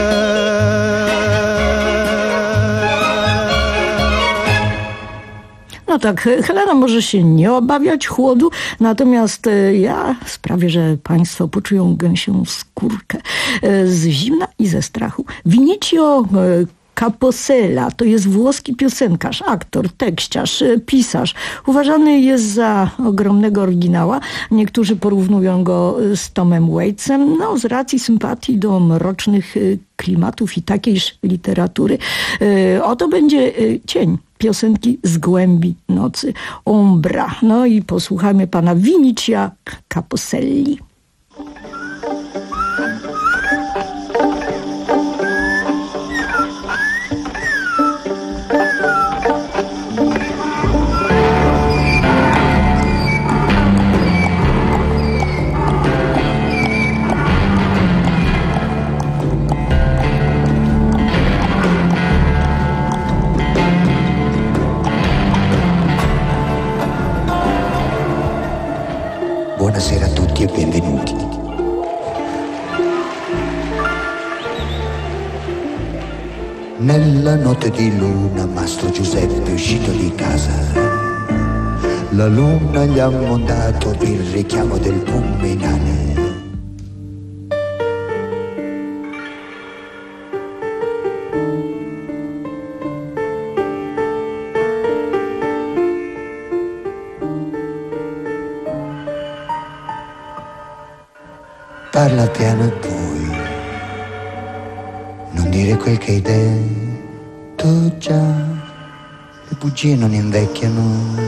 S16: No tak, Helena może się nie obawiać chłodu, natomiast ja sprawię, że Państwo poczują gęsią skórkę z zimna i ze strachu. Vinicio
S4: Capossela to jest włoski piosenkarz, aktor, tekściarz, pisarz. Uważany jest za ogromnego oryginała. Niektórzy porównują go z Tomem Waitsem, no z racji sympatii do mrocznych klimatów i takiejż literatury. Oto będzie cień piosenki z głębi nocy, Ombra. No i posłuchajmy pana Vinicia Caposselli.
S6: Buonasera a tutti e benvenuti. Nella notte di luna Mastro Giuseppe è uscito di casa. La luna gli ha montato il richiamo del pulminale. Parla piano e poi non dire quel che hai detto già, le bugie non invecchiano.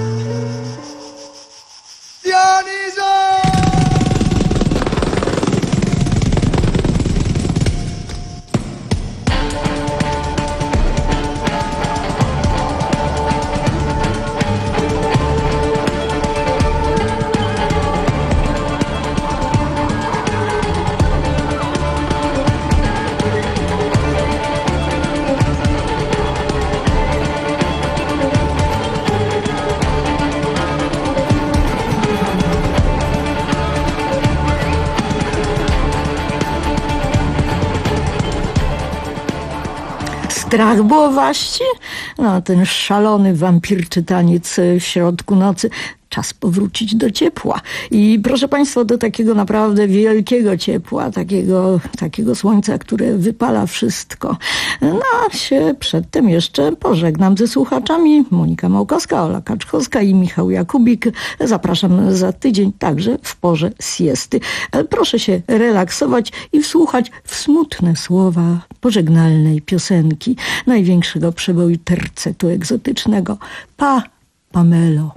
S4: Strach było właśnie? No, ten szalony wampirczy taniec w środku nocy. Czas powrócić do ciepła. I proszę państwa, do takiego naprawdę wielkiego ciepła, takiego, takiego słońca, które wypala wszystko. No, się przedtem jeszcze pożegnam ze słuchaczami. Monika Małkowska, Ola Kaczkowska i Michał Jakubik. Zapraszam za tydzień, także w porze siesty. Proszę się relaksować i wsłuchać w smutne słowa pożegnalnej piosenki największego przeboju tercetu egzotycznego. Pa, Pamelo.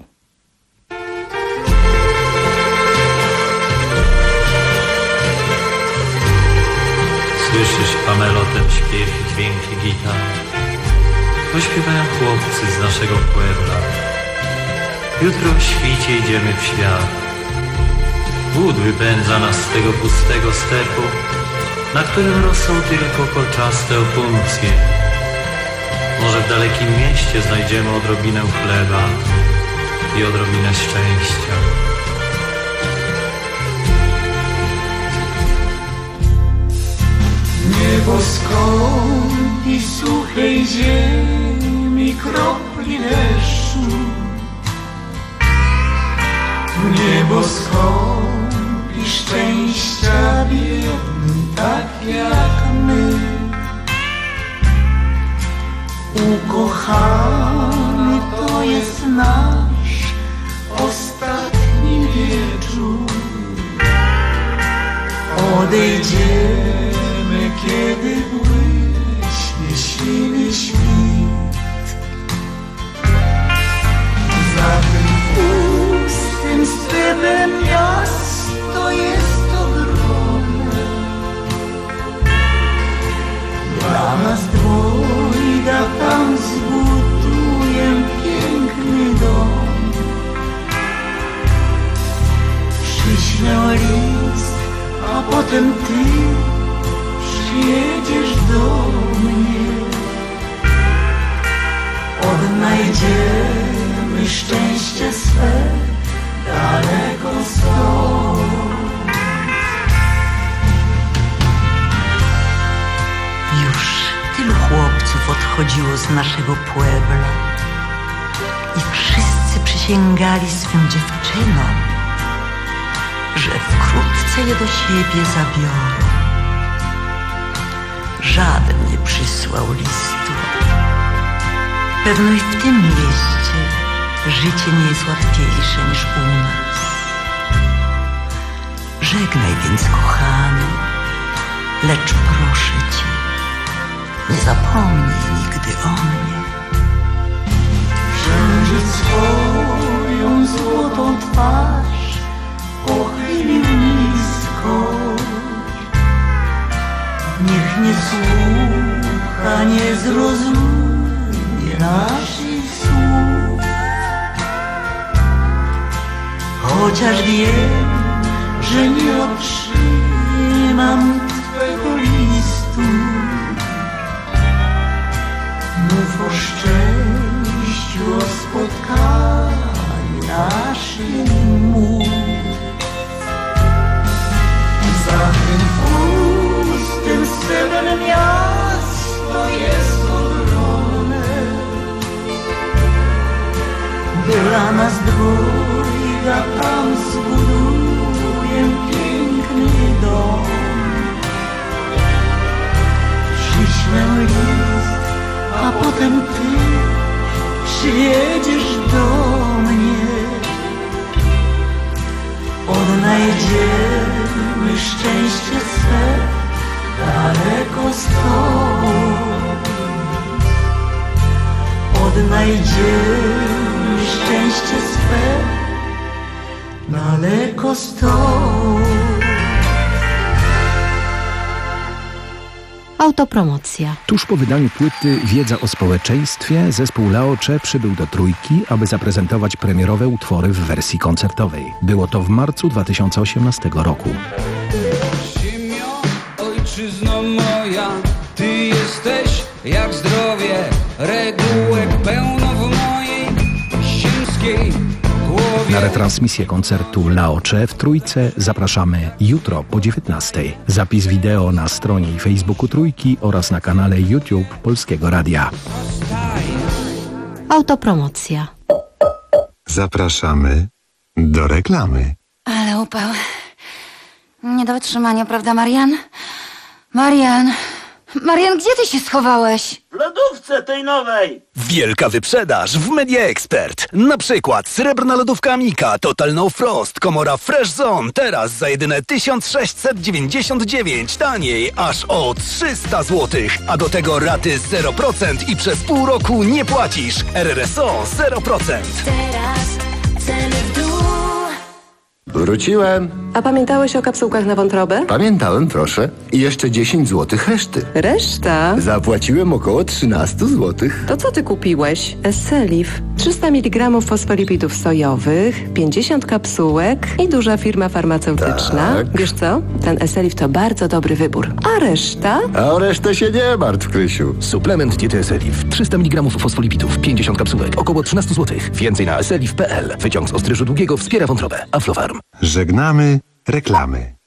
S7: Słyszysz, Pamelo, ten śpiew i dźwięki gitar? To śpiewają chłopcy z naszego puebla. Jutro o świcie idziemy w świat. Głód wypędza nas z tego pustego stepu, na którym rosną tylko kolczaste opuncje. Może w dalekim mieście znajdziemy odrobinę chleba i odrobinę szczęścia.
S18: Niebo skąpi suchej ziemi kropli deszczu. Niebo skąpi szczęścia biednym tak jak my. Ukochany to jest nasz ostatni wieczór. Odejdziemy, kiedy błyśnie siwy świt. Za tym pustym sklepem miasto jest ogromne. Dla nas dwojga tam zbuduję piękny dom. Przyślę list, a potem ty przyjedziesz do mnie. Odnajdziemy szczęście swe daleko stąd.
S15: Już tylu chłopców odchodziło z naszego puebla i wszyscy przysięgali swym dziewczynom, że wkrótce je do siebie zabiorą. Żaden nie przysłał listu. Pewno i w tym mieście życie nie jest łatwiejsze niż u nas. Żegnaj więc, kochany, lecz proszę cię, nie zapomnij nigdy o mnie.
S21: Księżyc swoją złotą twarz pochylił nisko. Niech nie słucha, nie zrozumie naszych słów. Chociaż wiem, że nie otrzymam twego listu, mów o szczęściu, o spotkaniu naszym mów. Za tym pustym srebrem miasto jest ogromne. Dla nas dwojga tam zbuduję piękny dom. Przyślę list, a potem ty przyjedziesz do mnie. Odnajdziemy szczęście swe daleko stąd. Odnajdziemy szczęście swe daleko stąd.
S8: Autopromocja.
S1: Tuż po wydaniu płyty Wiedza o społeczeństwie zespół Laocze przybył do Trójki, aby zaprezentować premierowe utwory w wersji koncertowej. Było to w marcu dwa tysiące osiemnastego roku.
S3: Ziemio, ojczyzno moja, ty jesteś jak zdrowie, regułek pełno w mojej ziemskiej głowie.
S1: Na retransmisję koncertu Laocze w Trójce zapraszamy jutro po dziewiętnastej. Zapis wideo na stronie i Facebooku Trójki oraz na kanale YouTube Polskiego Radia.
S8: Autopromocja.
S2: Zapraszamy do reklamy.
S10: Ale upał. Nie do wytrzymania, prawda, Marian? Marian... Marian, gdzie ty się schowałeś?
S11: W lodówce tej nowej.
S23: Wielka wyprzedaż w Media Expert. Na przykład srebrna lodówka Amika Total No Frost, komora Fresh Zone. Teraz za jedyne tysiąc sześćset dziewięćdziesiąt dziewięć. Taniej aż o trzysta złotych. A do tego raty zero procent i przez pół roku nie płacisz. R R S O zero procent.
S21: Teraz ceny w dół.
S24: Wróciłem.
S25: A pamiętałeś o kapsułkach na wątrobę?
S24: Pamiętałem, proszę. I jeszcze dziesięć złotych reszty.
S25: Reszta?
S24: Zapłaciłem około trzynaście złotych.
S25: To co ty kupiłeś? Esselif. trzysta miligramów fosfolipidów sojowych, pięćdziesiąt kapsułek i duża firma farmaceutyczna.
S24: Tak.
S25: Wiesz co? Ten Esselif to bardzo dobry wybór. A reszta?
S24: A o resztę się nie martw, Krysiu.
S1: Suplement diety Esselif. trzysta miligramów fosfolipidów, pięćdziesiąt kapsułek, około trzynaście złotych. Więcej na esselif kropka p l. Wyciąg z ostryżu długiego wspiera wątrobę. Aflofarm.
S2: Żegnamy reklamy.